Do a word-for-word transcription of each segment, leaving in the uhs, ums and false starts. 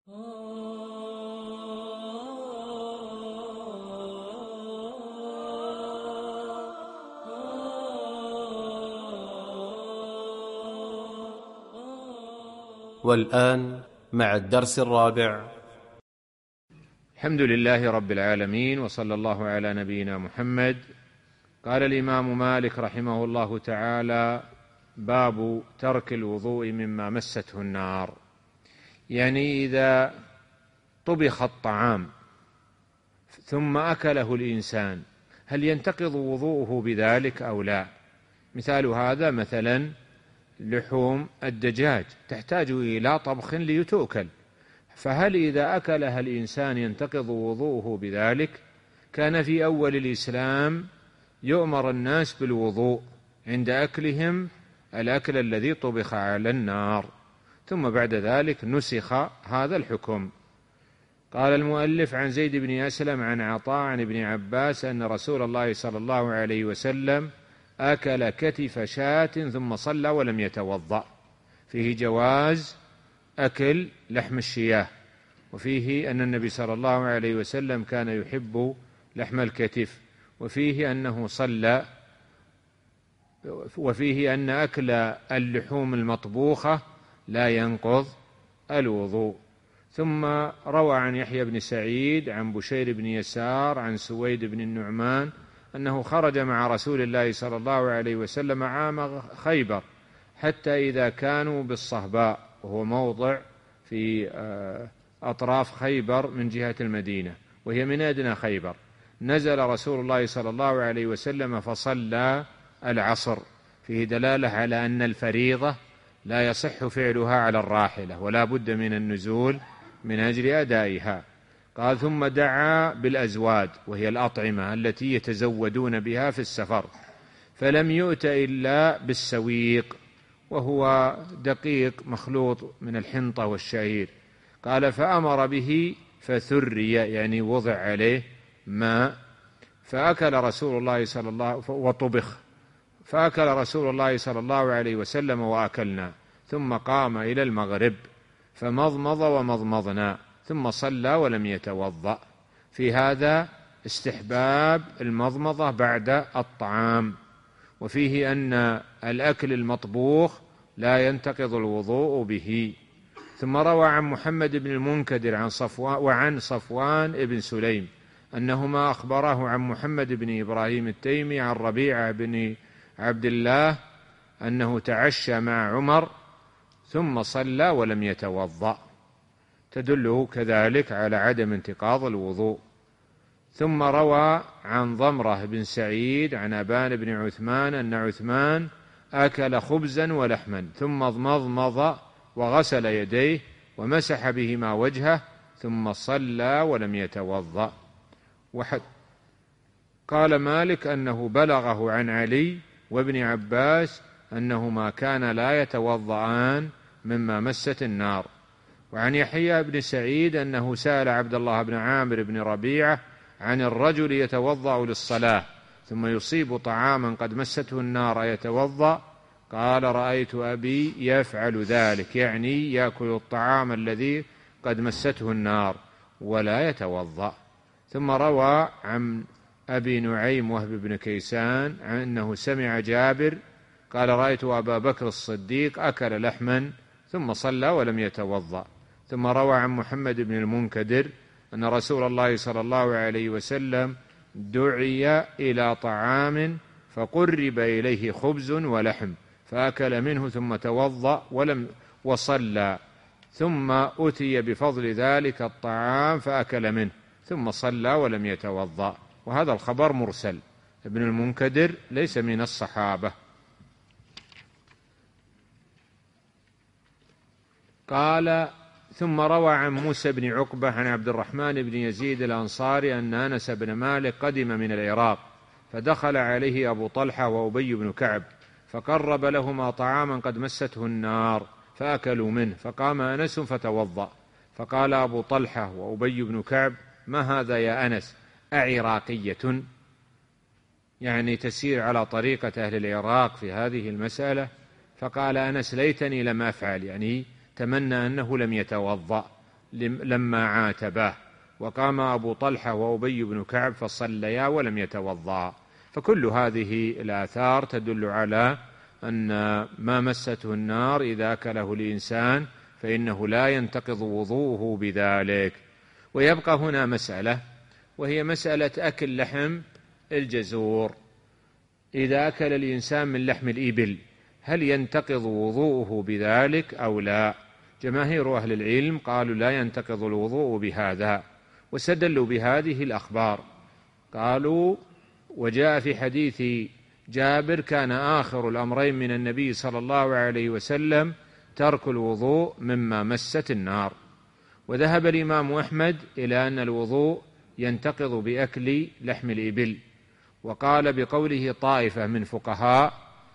والآن مع الدرس الرابع. الحمد لله رب العالمين، وصلى الله على نبينا محمد. قال الإمام مالك رحمه الله تعالى: باب ترك الوضوء مما مسته النار. يعني إذا طبخ الطعام ثم أكله الإنسان هل ينتقض وضوءه بذلك أو لا؟ مثال هذا مثلا لحوم الدجاج تحتاج إلى طبخ لتؤكل، فهل إذا أكلها الإنسان ينتقض وضوءه بذلك؟ كان في أول الإسلام يؤمر الناس بالوضوء عند أكلهم الأكل الذي طبخ على النار، ثم بعد ذلك نسخ هذا الحكم. قال المؤلف: عن زيد بن أسلم عن عطاء عن ابن عباس أن رسول الله صلى الله عليه وسلم أكل كتف شاة ثم صلى ولم يتوضأ. فيه جواز أكل لحم الشياه، وفيه أن النبي صلى الله عليه وسلم كان يحب لحم الكتف، وفيه أنه صلى، وفيه أن أكل اللحوم المطبوخة لا ينقض الوضوء. ثم روى عن يحيى بن سعيد عن بشير بن يسار عن سويد بن النعمان أنه خرج مع رسول الله صلى الله عليه وسلم عام خيبر حتى إذا كانوا بالصهباء، وهو موضع في أطراف خيبر من جهة المدينة، وهي من أدنى خيبر، نزل رسول الله صلى الله عليه وسلم فصلى العصر. فيه دلالة على أن الفريضة لا يصح فعلها على الراحلة، ولا بد من النزول من أجل أدائها. قال: ثم دعا بالأزواد، وهي الأطعمة التي يتزودون بها في السفر، فلم يؤت إلا بالسويق، وهو دقيق مخلوط من الحنطة والشعير. قال: فأمر به فثري، يعني وضع عليه ماء، فأكل رسول الله صلى الله وطبخ فأكل رسول الله صلى الله عليه وسلم وأكلنا، ثم قام إلى المغرب فمضمض ومضمضنا، ثم صلى ولم يتوضأ. في هذا استحباب المضمضة بعد الطعام، وفيه أن الأكل المطبوخ لا ينتقض الوضوء به. ثم روى عن محمد بن المنكدر عن صفوان وعن صفوان بن سليم أنهما أخبراه عن محمد بن إبراهيم التيمي عن ربيعة بن عبد الله أنه تعشى مع عمر ثم صلى ولم يتوضأ، تدله كذلك على عدم انتقاض الوضوء. ثم روى عن ضمرة بن سعيد عن أبان بن عثمان أن عثمان أكل خبزا ولحما ثم مضمض وغسل يديه ومسح بهما وجهه ثم صلى ولم يتوضأ. وحد قال مالك أنه بلغه عن علي وابن عباس أنهما كان لا يتوضأان مما مست النار. وعن يحيى بن سعيد أنه سأل عبد الله بن عامر بن ربيعة عن الرجل يتوضأ للصلاة ثم يصيب طعاما قد مسته النار يتوضأ؟ قال: رأيت أبي يفعل ذلك، يعني يأكل الطعام الذي قد مسته النار ولا يتوضأ. ثم روى عن أبي نعيم وهب بن كيسان أنه سمع جابر قال: رأيت أبا بكر الصديق أكل لحما ثم صلى ولم يتوضأ. ثم روى عن محمد بن المنكدر أن رسول الله صلى الله عليه وسلم دعي إلى طعام فقرب إليه خبز ولحم فأكل منه ثم توضأ ولم وصلى، ثم أتي بفضل ذلك الطعام فأكل منه ثم صلى ولم يتوضأ. وهذا الخبر مرسل، ابن المنكدر ليس من الصحابة. قال: ثم روى عن موسى بن عقبة عن عبد الرحمن بن يزيد الأنصاري أن أنس بن مالك قدم من العراق فدخل عليه أبو طلحة وأبي بن كعب فقرب لهما طعاما قد مسته النار فأكلوا منه، فقام أنس فتوضأ، فقال أبو طلحة وأبي بن كعب: ما هذا يا أنس؟ أعراقية؟ يعني تسير على طريقة أهل العراق في هذه المسألة؟ فقال أنس: ليتني لم أفعل، يعني تمنى أنه لم يتوضأ، لما عاتباه، وقام أبو طلحة وأبي بن كعب فصليا ولم يتوضأ. فكل هذه الآثار تدل على أن ما مسته النار إذا أكله الإنسان فإنه لا ينتقض وضوءه بذلك. ويبقى هنا مسألة، وهي مسألة أكل لحم الجزور. إذا أكل الإنسان من لحم الإبل هل ينتقض وضوءه بذلك أو لا؟ جماهير أهل العلم قالوا لا ينتقض الوضوء بهذا، واستدلوا بهذه الأخبار. قالوا: وجاء في حديث جابر: كان آخر الأمرين من النبي صلى الله عليه وسلم ترك الوضوء مما مست النار. وذهب الإمام أحمد إلى أن الوضوء ينتقض بأكل لحم الإبل، وقال بقوله طائفة من فقهاء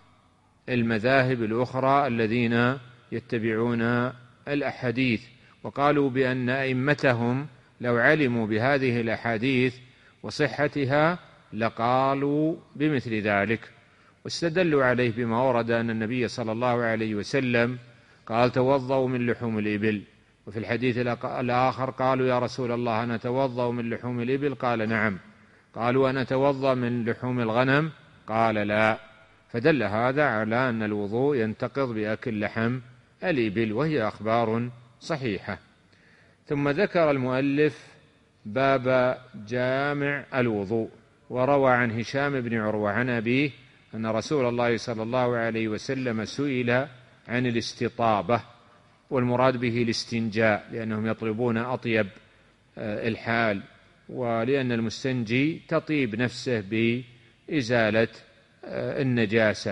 المذاهب الأخرى الذين يتبعون الأحاديث، وقالوا بأن أئمتهم لو علموا بهذه الأحاديث وصحتها لقالوا بمثل ذلك، واستدلوا عليه بما ورد أن النبي صلى الله عليه وسلم قال: توضأوا من لحوم الإبل. وفي الحديث الآخر قالوا: يا رسول الله نتوضأ من لحوم الإبل؟ قال: نعم. قالوا: أنتوضأ من لحوم الغنم؟ قال: لا. فدل هذا على أن الوضوء ينتقض بأكل لحم الإبل، وهي أخبار صحيحة. ثم ذكر المؤلف باب جامع الوضوء، وروى عن هشام بن عروة عن أبيه أن رسول الله صلى الله عليه وسلم سئل عن الاستطابة، والمراد به الاستنجاء، لأنهم يطلبون أطيب الحال، ولأن المستنجي تطيب نفسه بإزالة النجاسة.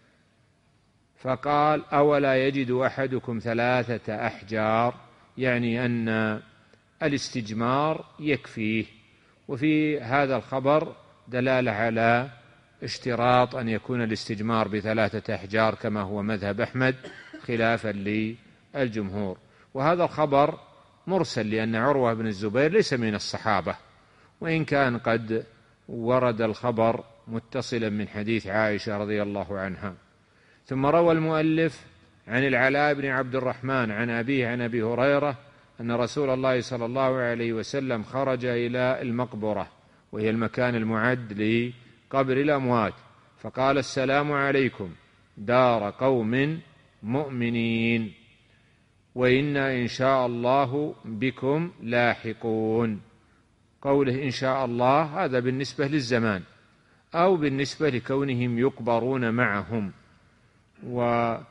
فقال: أولا يجد أحدكم ثلاثة أحجار، يعني أن الاستجمار يكفيه. وفي هذا الخبر دلالة على اشتراط أن يكون الاستجمار بثلاثة أحجار كما هو مذهب أحمد خلافا للجمهور. وهذا الخبر مرسل، لأن عروة بن الزبير ليس من الصحابة، وإن كان قد ورد الخبر متصلا من حديث عائشة رضي الله عنها. ثم روى المؤلف عن العلاء بن عبد الرحمن عن أبيه عن أبي هريرة أن رسول الله صلى الله عليه وسلم خرج إلى المقبرة، وهي المكان المعد لقبر الأموات، فقال: السلام عليكم دار قوم مؤمنين، وإنا إن شاء الله بكم لاحقون. قوله إن شاء الله هذا بالنسبة للزمان أو بالنسبة لكونهم يقبرون معهم. وقال: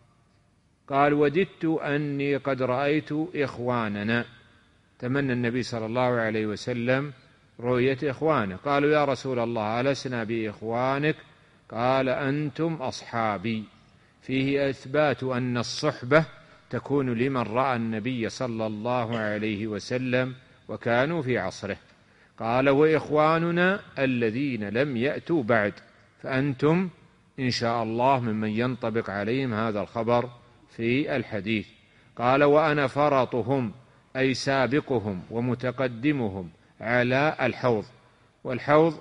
وددت أني قد رأيت إخواننا. تمنى النبي صلى الله عليه وسلم رؤية إخوانه. قالوا: يا رسول الله ألسنا بإخوانك؟ قال: أنتم أصحابي. فيه إثبات أن الصحبة تكون لمن رأى النبي صلى الله عليه وسلم وكانوا في عصره. قال: وإخواننا الذين لم يأتوا بعد، فأنتم إن شاء الله ممن ينطبق عليهم هذا الخبر في الحديث. قال: وأنا فرطهم، أي سابقهم ومتقدمهم على الحوض. والحوض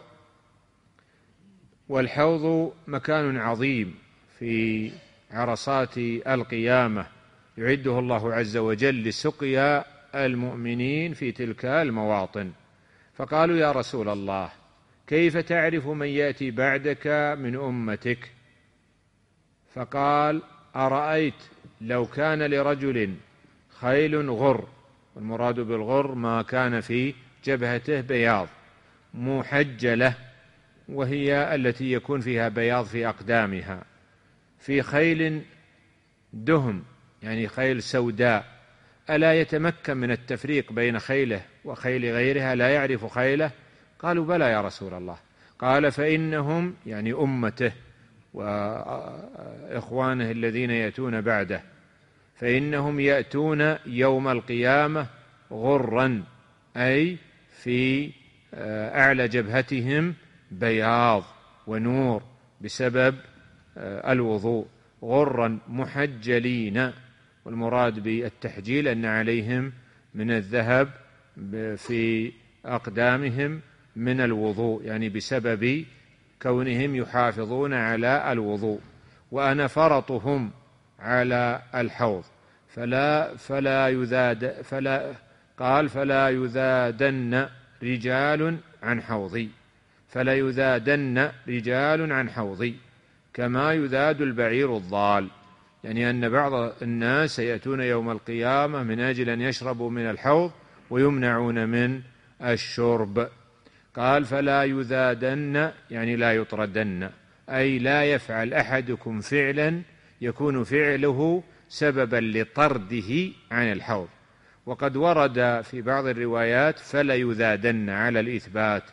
والحوض مكان عظيم في عرصات القيامة يعده الله عز وجل لسقيا المؤمنين في تلك المواطن. فقالوا: يا رسول الله كيف تعرف من يأتي بعدك من أمتك؟ فقال: أرأيت لو كان لرجل خيل غر، والمراد بالغر ما كان في جبهته بياض، محجلة، وهي التي يكون فيها بياض في أقدامها، في خيل دهم يعني خيل سوداء، ألا يتمكن من التفريق بين خيله وخيل غيرها؟ لا يعرف خيله؟ قالوا: بلى يا رسول الله. قال: فإنهم يعني أمته وإخوانه الذين يأتون بعده، فإنهم يأتون يوم القيامة غرا، أي في أعلى جبهتهم بياض ونور بسبب الوضوء، غرا محجلين. والمراد بالتحجيل أن عليهم من الذهب في أقدامهم من الوضوء، يعني بسبب كونهم يحافظون على الوضوء. وأنا فرطهم على الحوض، فلا فلا يذاد فلا قال فلا يذادن رجال عن حوضي فلا يذادن رجال عن حوضي كما يذاد البعير الضال، يعني أن بعض الناس سيأتون يوم القيامة من أجل أن يشربوا من الحوض ويمنعون من الشرب. قال فلا يذادن يعني لا يطردن، أي لا يفعل أحدكم فعلا يكون فعله سببا لطرده عن الحوض. وقد ورد في بعض الروايات فلا يذادن على الإثبات،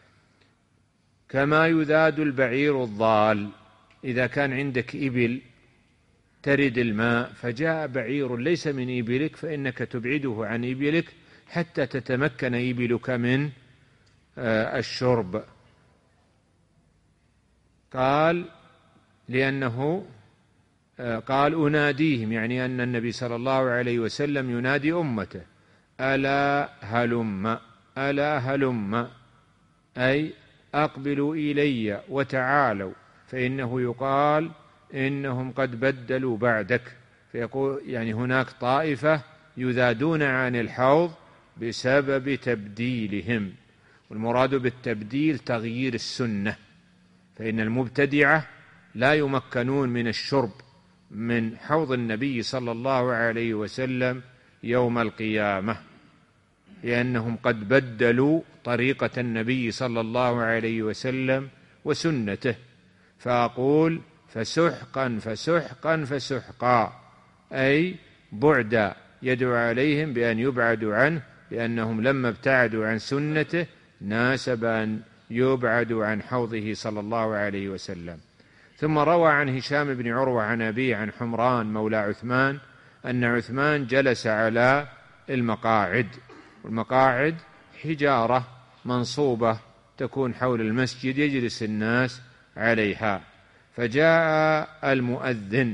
كما يذاد البعير الضال. إذا كان عندك إبل ترد الماء فجاء بعير ليس من إبلك فإنك تبعده عن إبلك حتى تتمكن إبلك من الشرب. قال لأنه قال أناديهم، يعني أن النبي صلى الله عليه وسلم ينادي أمته ألا هلم ألا هلم، أي أقبلوا إلي وتعالوا، فإنه يقال إنهم قد بدلوا بعدك، فيقول يعني هناك طائفة يذادون عن الحوض بسبب تبديلهم، والمراد بالتبديل تغيير السنة، فإن المبتدعة لا يمكنون من الشرب من حوض النبي صلى الله عليه وسلم يوم القيامة، لأنهم قد بدلوا طريقة النبي صلى الله عليه وسلم وسنته. فأقول فسحقا فسحقا فسحقا، أي بعدا، يدعو عليهم بأن يبعدوا عنه، لأنهم لما ابتعدوا عن سنته ناسب أن يبعدوا عن حوضه صلى الله عليه وسلم. ثم روى عن هشام بن عروة عن أبيه عن حمران مولى عثمان أن عثمان جلس على المقاعد، والمقاعد حجارة منصوبة تكون حول المسجد يجلس الناس عليها، فجاء المؤذن،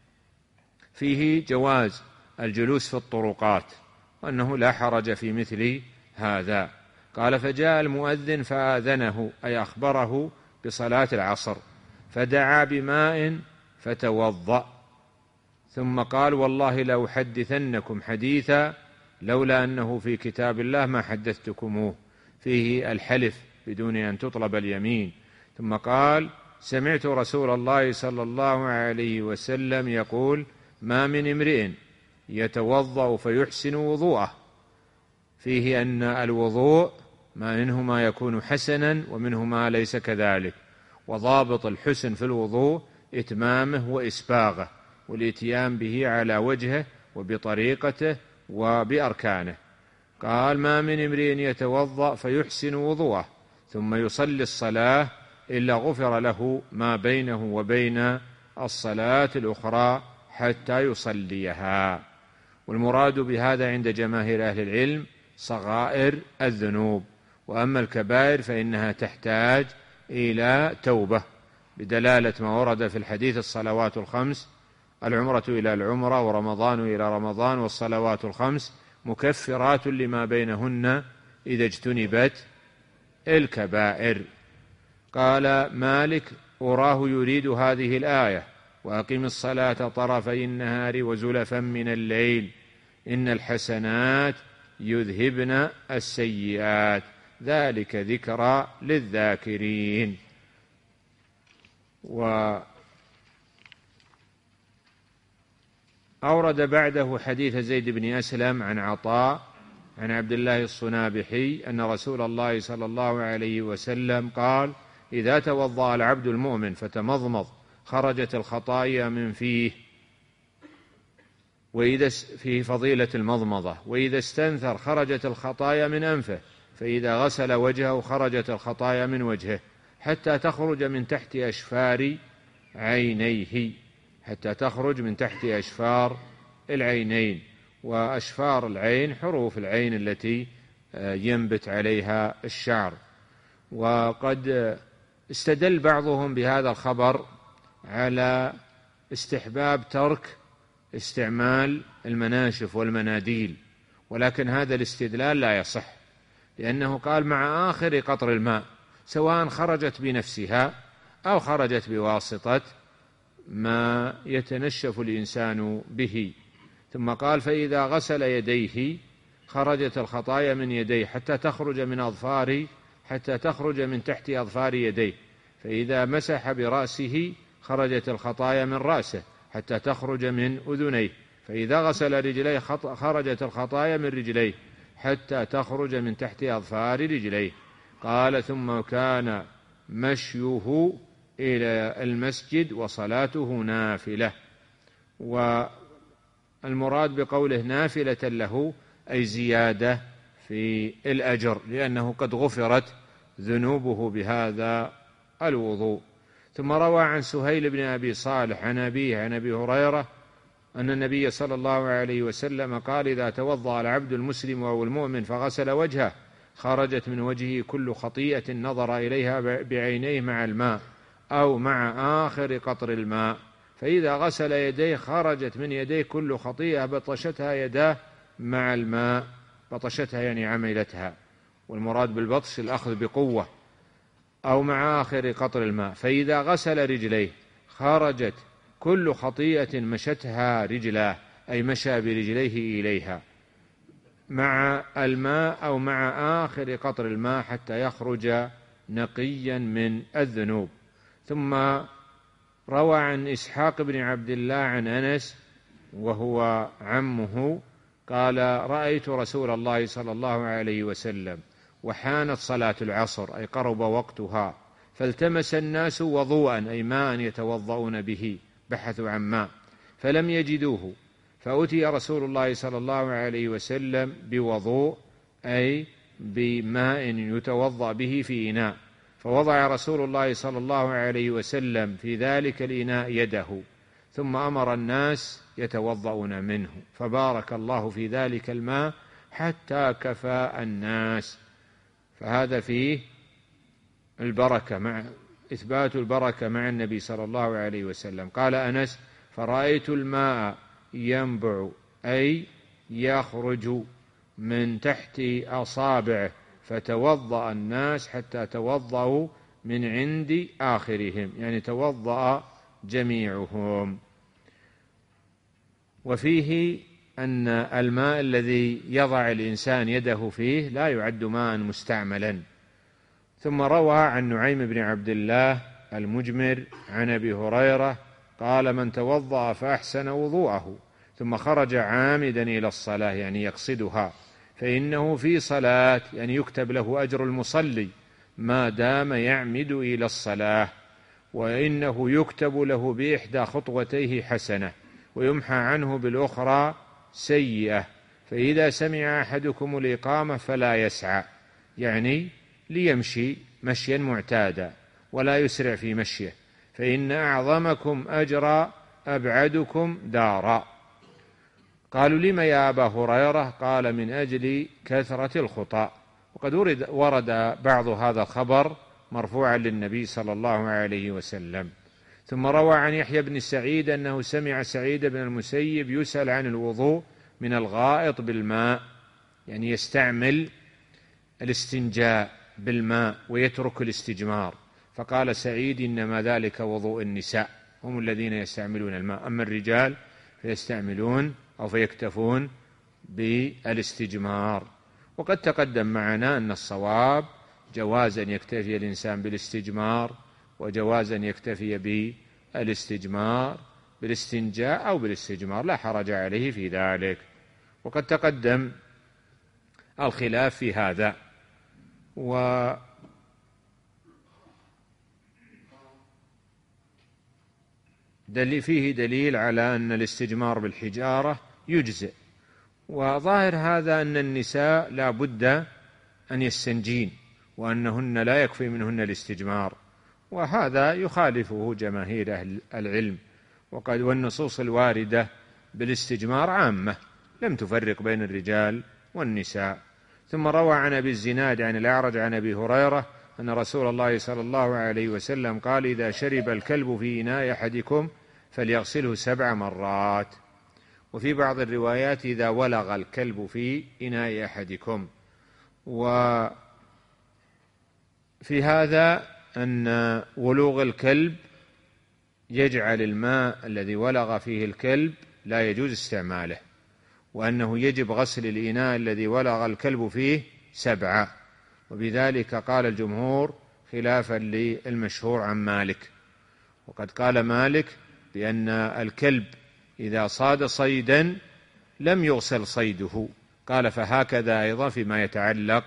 فيه جواز الجلوس في الطرقات وأنه لا حرج في مثل هذا. قال فجاء المؤذن فآذنه، أي أخبره بصلاة العصر، فدعا بماء فتوضأ، ثم قال والله لأحدثنكم حديثا لولا أنه في كتاب الله ما حدثتكموه، فيه الحلف بدون أن تطلب اليمين. ثم قال سمعت رسول الله صلى الله عليه وسلم يقول ما من امرئ يتوضأ فيحسن وضوءه، فيه أن الوضوء ما منه ما يكون حسنا ومنه ما ليس كذلك، وضابط الحسن في الوضوء إتمامه وإسباغه والإتيان به على وجهه وبطريقته وبأركانه. قال ما من امرئ يتوضأ فيحسن وضوءه ثم يصلي الصلاة إلا غفر له ما بينه وبين الصلاة الأخرى حتى يصليها. والمراد بهذا عند جماهير أهل العلم صغائر الذنوب، وأما الكبائر فإنها تحتاج إلى توبة، بدلالة ما ورد في الحديث الصلوات الخمس، العمرة إلى العمرة ورمضان إلى رمضان والصلوات الخمس مكفرات لما بينهن إذا اجتنبت الكبائر. قال مالك أراه يريد هذه الآية وأقم الصلاة طرفي النهار وزلفا من الليل إن الحسنات يذهبن السيئات ذلك ذكرى للذاكرين. وأورد بعده حديث زيد بن أسلم عن عطاء عن عبد الله الصنابحي أن رسول الله صلى الله عليه وسلم قال إذا توضأ العبد المؤمن فتمضمض خرجت الخطايا من فيه، وإذا فيه فضيلة المضمضة، وإذا استنثر خرجت الخطايا من أنفه، فإذا غسل وجهه خرجت الخطايا من وجهه حتى تخرج من تحت أشفار عينيه، حتى تخرج من تحت أشفار العينين. وأشفار العين حروف العين التي ينبت عليها الشعر. وقد استدل بعضهم بهذا الخبر على استحباب ترك استعمال المناشف والمناديل، ولكن هذا الاستدلال لا يصح، لأنه قال مع آخر قطر الماء، سواء خرجت بنفسها أو خرجت بواسطة ما يتنشف الإنسان به. ثم قال فإذا غسل يديه خرجت الخطايا من يديه حتى تخرج من أظفار حتى تخرج من تحت أظفار يديه، فإذا مسح برأسه خرجت الخطايا من رأسه حتى تخرج من أذنيه، فإذا غسل رجليه خرجت الخطايا من رجليه حتى تخرج من تحت أظفار رجليه. قال ثم كان مشيه إلى المسجد وصلاته نافلة. والمراد بقوله نافلة له أي زيادة في الأجر، لأنه قد غفرت ذنوبه بهذا الوضوء. ثم روى عن سهيل بن أبي صالح عن أبيه عن أبي هريرة أن النبي صلى الله عليه وسلم قال إذا توضأ العبد المسلم أو المؤمن فغسل وجهه خرجت من وجهه كل خطيئة نظر إليها بعينيه مع الماء أو مع آخر قطر الماء، فإذا غسل يديه خرجت من يديه كل خطيئة بطشتها يداه مع الماء، بطشتها يعني عملتها، والمراد بالبطش الأخذ بقوة، أو مع آخر قطر الماء. فإذا غسل رجليه خرجت كل خطيئة مشتها رجلاه أي مشى برجليه إليها مع الماء أو مع آخر قطر الماء حتى يخرج نقيا من الذنوب. ثم روى عن إسحاق بن عبد الله عن أنس وهو عمه قال رأيت رسول الله صلى الله عليه وسلم وحانت صلاة العصر أي قرب وقتها، فالتمس الناس وضوءا أي ماء يتوضؤون به، بحثوا عن ماء فلم يجدوه، فأتي رسول الله صلى الله عليه وسلم بوضوء أي بماء يتوضأ به في إناء، فوضع رسول الله صلى الله عليه وسلم في ذلك الإناء يده ثم أمر الناس يتوضؤون منه، فبارك الله في ذلك الماء حتى كفى الناس. فهذا فيه البركة مع إثبات البركة مع النبي صلى الله عليه وسلم. قال أنس فرأيت الماء ينبع أي يخرج من تحت أصابعه فتوضأ الناس حتى توضأوا من عند آخرهم، يعني توضأ جميعهم. وفيه أن الماء الذي يضع الإنسان يده فيه لا يعد ماء مستعملا. ثم روى عن نعيم بن عبد الله المجمر عن أبي هريرة قال من توضأ فأحسن وضوءه ثم خرج عامدا إلى الصلاة يعني يقصدها فإنه في صلاة، يعني يكتب له أجر المصلي ما دام يعمد إلى الصلاة، وإنه يكتب له بإحدى خطوتيه حسنة ويمحى عنه بالأخرى سيئة. فإذا سمع أحدكم الإقامة فلا يسعى، يعني ليمشي مشيا معتادا ولا يسرع في مشيه، فإن أعظمكم أجرا أبعدكم دارا. قالوا لم يا أبا هريرة؟ قال من أجل كثرة الخطأ. وقد ورد, ورد بعض هذا الخبر مرفوعا للنبي صلى الله عليه وسلم. ثم روى عن يحيى بن سعيد أنه سمع سعيد بن المسيب يسأل عن الوضوء من الغائط بالماء، يعني يستعمل الاستنجاء بالماء ويترك الاستجمار، فقال سعيد إنما ذلك وضوء النساء، هم الذين يستعملون الماء، أما الرجال فيستعملون أو فيكتفون بالاستجمار. وقد تقدم معنا أن الصواب جواز أن يكتفي الإنسان بالاستجمار وجواز أن يكتفي بالاستجمار بالاستنجاء أو بالاستجمار، لا حرج عليه في ذلك. وقد تقدم الخلاف في هذا. و فيه دليل على أن الاستجمار بالحجارة يجزئ، وظاهر هذا أن النساء لا بد أن يستنجين وأنهن لا يكفي منهن الاستجمار، وهذا يخالفه جماهير أهل العلم. وقد والنصوص الواردة بالاستجمار عامة لم تفرق بين الرجال والنساء. ثم روى عن أبي الزناد عن الأعرج عن أبي هريرة أن رسول الله صلى الله عليه وسلم قال إذا شرب الكلب في إناء أحدكم فليغسله سبع مرات. وفي بعض الروايات إذا ولغ الكلب في إناء أحدكم. وفي هذا أن ولوغ الكلب يجعل الماء الذي ولغ فيه الكلب لا يجوز استعماله، وأنه يجب غسل الإناء الذي ولغ الكلب فيه سبعا، وبذلك قال الجمهور خلافا للمشهور عن مالك. وقد قال مالك بأن الكلب إذا صاد صيدا لم يغسل صيده، قال فهكذا أيضا فيما يتعلق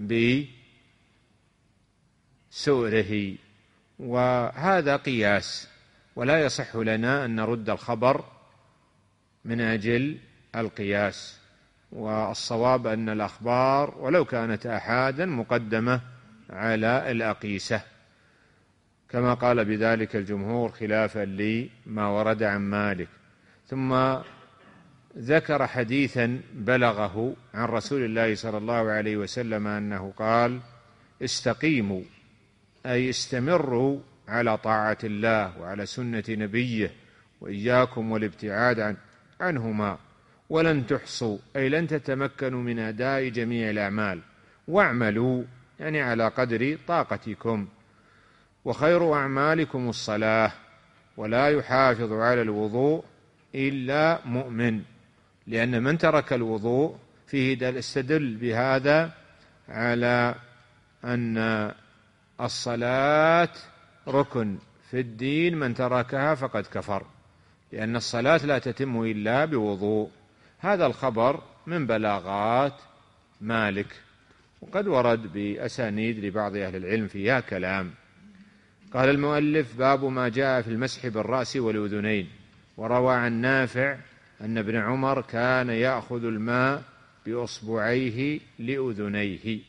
بسؤره، وهذا قياس، ولا يصح لنا أن نرد الخبر من أجل القياس، والصواب أن الأخبار ولو كانت آحادا مقدمة على الأقيسة، كما قال بذلك الجمهور خلافا لما ورد عن مالك. ثم ذكر حديثا بلغه عن رسول الله صلى الله عليه وسلم أنه قال: استقيموا، أي استمروا على طاعة الله وعلى سنة نبيه، وإياكم والابتعاد عن عنهما، ولن تحصوا، أي لن تتمكنوا من أداء جميع الأعمال، واعملوا يعني على قدر طاقتكم، وخير أعمالكم الصلاة، ولا يحافظ على الوضوء إلا مؤمن، لأن من ترك الوضوء فيه استدل بهذا على أن الصلاة ركن في الدين، من تركها فقد كفر، لأن الصلاة لا تتم إلا بوضوء. هذا الخبر من بلاغات مالك، وقد ورد بأسانيد لبعض أهل العلم فيها كلام. قال المؤلف: باب ما جاء في المسح بالرأس والأذنين. وروى عن نافع أن ابن عمر كان يأخذ الماء بأصبعيه لأذنيه.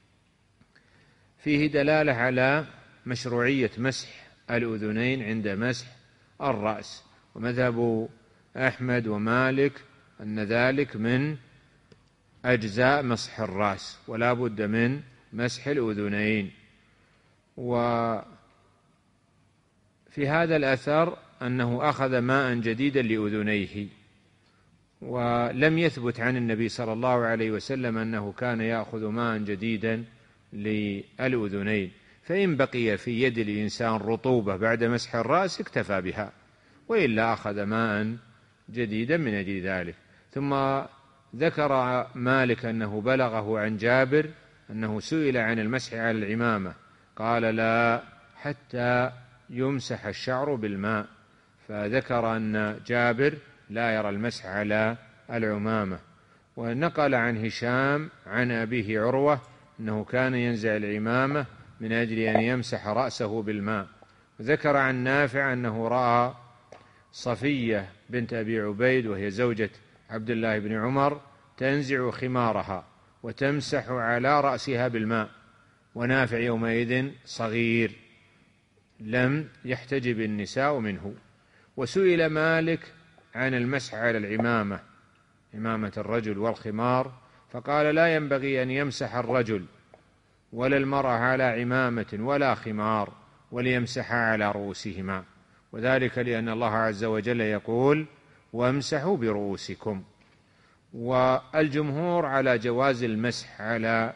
فيه دلالة على مشروعية مسح الأذنين عند مسح الرأس، ومذهب أحمد ومالك أن ذلك من أجزاء مسح الرأس، ولا بد من مسح الأذنين. وفي هذا الأثر أنه أخذ ماء جديدا لأذنيه، ولم يثبت عن النبي صلى الله عليه وسلم أنه كان يأخذ ماء جديدا للأذنين، فإن بقي في يد الإنسان رطوبة بعد مسح الرأس اكتفى بها، وإلا أخذ ماء جديدا من أجل ذلك. ثم ذكر مالك أنه بلغه عن جابر أنه سئل عن المسح على العمامة، قال: لا، حتى يمسح الشعر بالماء، فذكر أن جابر لا يرى المسح على العمامة. ونقل عن هشام عن أبيه عروة أنه كان ينزع العمامة من أجل أن يمسح رأسه بالماء. وذكر عن نافع أنه رأى صفية بنت أبي عبيد وهي زوجة عبد الله بن عمر تنزع خمارها وتمسح على رأسها بالماء، ونافع يومئذ صغير لم يحتجب النساء منه. وسئل مالك عن المسح على العمامة، عمامة الرجل والخمار، فقال: لا ينبغي أن يمسح الرجل ولا المرأة على عمامة ولا خمار، وليمسح على رؤوسهما، وذلك لأن الله عز وجل يقول: وامسحوا برؤوسكم. والجمهور على جواز المسح على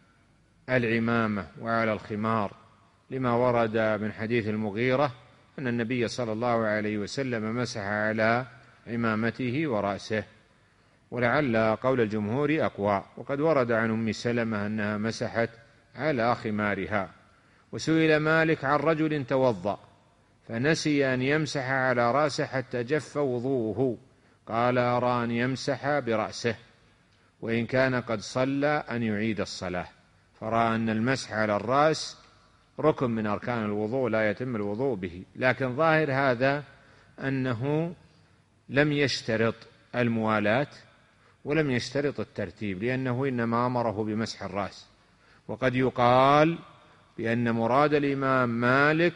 العمامة وعلى الخمار، لما ورد من حديث المغيرة أن النبي صلى الله عليه وسلم مسح على عمامته ورأسه، ولعل قول الجمهور أقوى. وقد ورد عن أم سلمة أنها مسحت على خمارها. وسئل مالك عن رجل توضأ فنسي أن يمسح على رأسه حتى جف وضوءه، قال: أرى أن يمسح برأسه، وإن كان قد صلى أن يعيد الصلاة، فرأى أن المسح على الرأس ركن من أركان الوضوء لا يتم الوضوء به. لكن ظاهر هذا أنه لم يشترط الموالاة ولم يشترط الترتيب، لأنه إنما أمره بمسح الرأس. وقد يقال بأن مراد الإمام مالك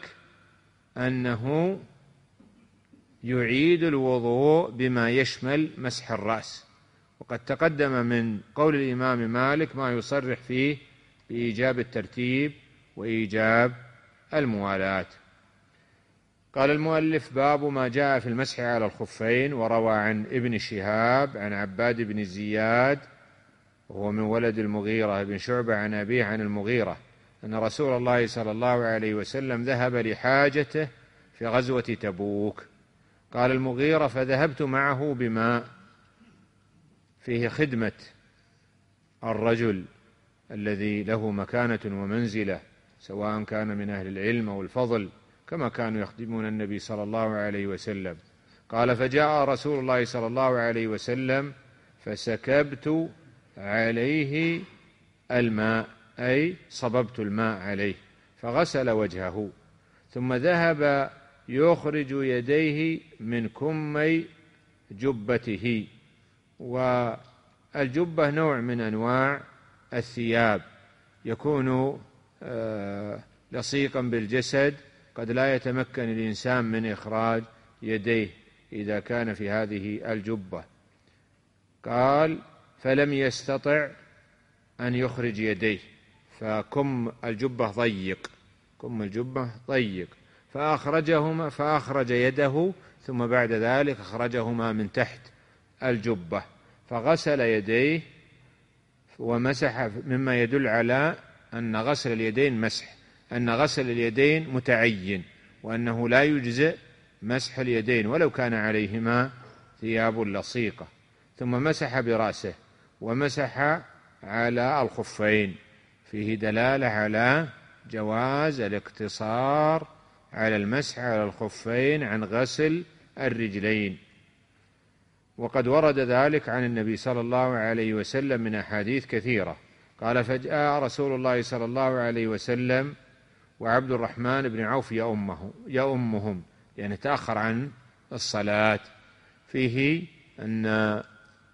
أنه يعيد الوضوء بما يشمل مسح الرأس، وقد تقدم من قول الإمام مالك ما يصرح فيه بإيجاب الترتيب وإيجاب الموالاة. قال المؤلف: باب ما جاء في المسح على الخفين. وروى عن ابن شهاب عن عباد بن زياد وهو من ولد المغيرة بن شعبة عن أبيه عن المغيرة أن رسول الله صلى الله عليه وسلم ذهب لحاجته في غزوة تبوك. قال المغيرة: فذهبت معه بماء فيه خدمة الرجل الذي له مكانة ومنزلة، سواء كان من أهل العلم أو الفضل، كما كانوا يخدمون النبي صلى الله عليه وسلم. قال: فجاء رسول الله صلى الله عليه وسلم فسكبت عليه الماء، أي صببت الماء عليه، فغسل وجهه، ثم ذهب يخرج يديه من كمي جبته. والجبة نوع من أنواع الثياب، يكون لصيقا بالجسد، قد لا يتمكن الإنسان من إخراج يديه إذا كان في هذه الجبة. قال: فلم يستطع أن يخرج يديه، فكم الجبة ضيق، كم الجبة ضيق، فأخرجهما فأخرج يده، ثم بعد ذلك أخرجهما من تحت الجبة، فغسل يديه ومسح، مما يدل على أن غسل اليدين مسح، أن غسل اليدين متعين، وأنه لا يجزئ مسح اليدين ولو كان عليهما ثياب لصيقة. ثم مسح برأسه ومسح على الخفين، فيه دلالة على جواز الاقتصار على المسح على الخفين عن غسل الرجلين، وقد ورد ذلك عن النبي صلى الله عليه وسلم من أحاديث كثيرة. قال: فجاء رسول الله صلى الله عليه وسلم وعبد الرحمن بن عوف يأمه يأمهم، يعني تأخر عن الصلاة. فيه أن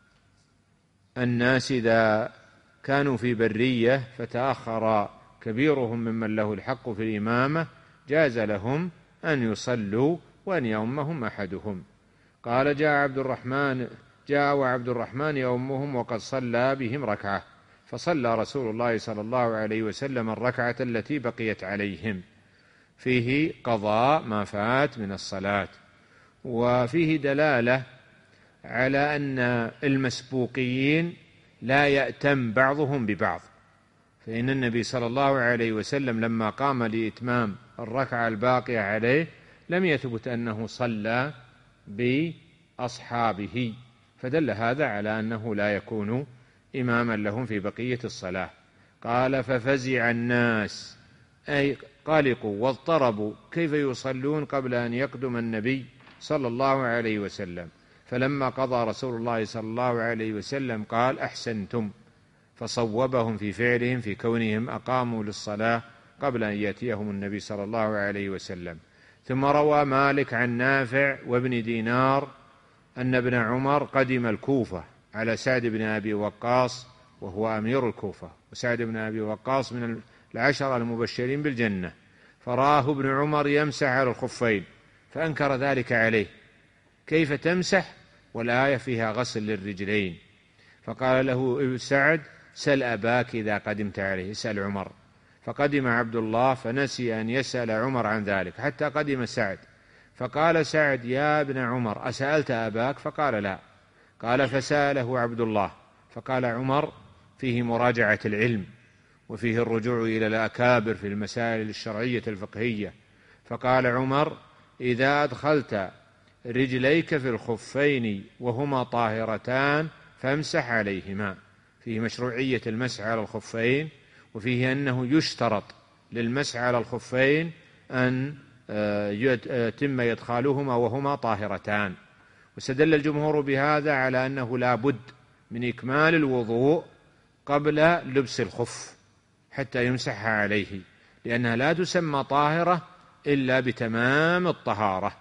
الناس إذا كانوا في برية فتأخر كبيرهم ممن له الحق في الإمامة، جاز لهم أن يصلوا وأن يؤمهم أحدهم. قال: جاء عبد الرحمن جاء وعبد الرحمن يؤمهم وقد صلى بهم ركعة، فصلى رسول الله صلى الله عليه وسلم الركعة التي بقيت عليهم. فيه قضاء ما فات من الصلاة، وفيه دلالة على أن المسبوقين لا يأتم بعضهم ببعض، فإن النبي صلى الله عليه وسلم لما قام لإتمام الركعة الباقية عليه لم يثبت أنه صلى بأصحابه، فدل هذا على أنه لا يكون إماما لهم في بقية الصلاة. قال: ففزع الناس، أي قلقوا واضطربوا، كيف يصلون قبل أن يقدم النبي صلى الله عليه وسلم؟ فلما قضى رسول الله صلى الله عليه وسلم قال: أحسنتم، فصوبهم في فعلهم في كونهم أقاموا للصلاة قبل أن يأتيهم النبي صلى الله عليه وسلم. ثم روى مالك عن نافع وابن دينار أن ابن عمر قدم الكوفة على سعد بن أبي وقاص وهو أمير الكوفة، وسعد بن أبي وقاص من العشرة المبشرين بالجنة، فرآه ابن عمر يمسح على الخفين فأنكر ذلك عليه: كيف تمسح والآية فيها غسل للرجلين؟ فقال له سعد: سل أباك إذا قدمت عليه، اسأل عمر. فقدم عبد الله فنسي أن يسأل عمر عن ذلك حتى قدم سعد، فقال سعد: يا ابن عمر، أسألت أباك؟ فقال: لا. قال: فسأله عبد الله، فقال عمر: فيه مراجعة العلم، وفيه الرجوع إلى الأكابر في المسائل الشرعية الفقهية. فقال عمر: إذا أدخلت رجليك في الخفين وهما طاهرتان فامسح عليهما. فيه مشروعية المسح على الخفين، وفيه أنه يشترط للمسح على الخفين أن يتم إدخالهما وهما طاهرتان. واستدل الجمهور بهذا على أنه لا بد من إكمال الوضوء قبل لبس الخف حتى يمسح عليه، لأنها لا تسمى طاهرة إلا بتمام الطهارة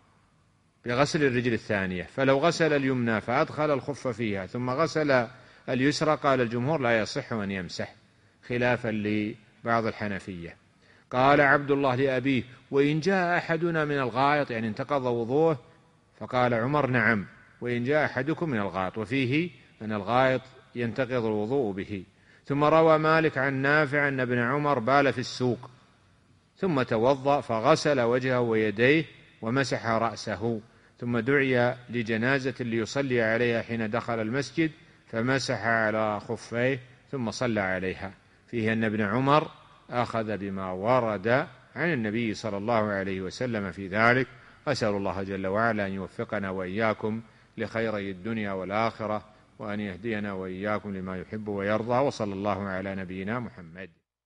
بغسل الرجل الثانية. فلو غسل اليمنى فأدخل الخف فيها ثم غسل اليسرى قال الجمهور لا يصح أن يمسح، خلافا لبعض الحنفية. قال عبد الله لأبيه: وإن جاء أحدنا من الغائط، يعني انتقض وضوءه؟ فقال عمر: نعم، وإن جاء أحدكم من الغائط، وفيه أن الغائط ينتقض الوضوء به. ثم روى مالك عن نافع أن ابن عمر بال في السوق ثم توضأ فغسل وجهه ويديه ومسح رأسه، ثم دعي لجنازة ليصلي عليها حين دخل المسجد فمسح على خفيه ثم صلى عليها. فيه أن ابن عمر أخذ بما ورد عن النبي صلى الله عليه وسلم في ذلك. أسأل الله جل وعلا أن يوفقنا وإياكم لخيري الدنيا والآخرة، وأن يهدينا وإياكم لما يحب ويرضى، وصلى الله على نبينا محمد.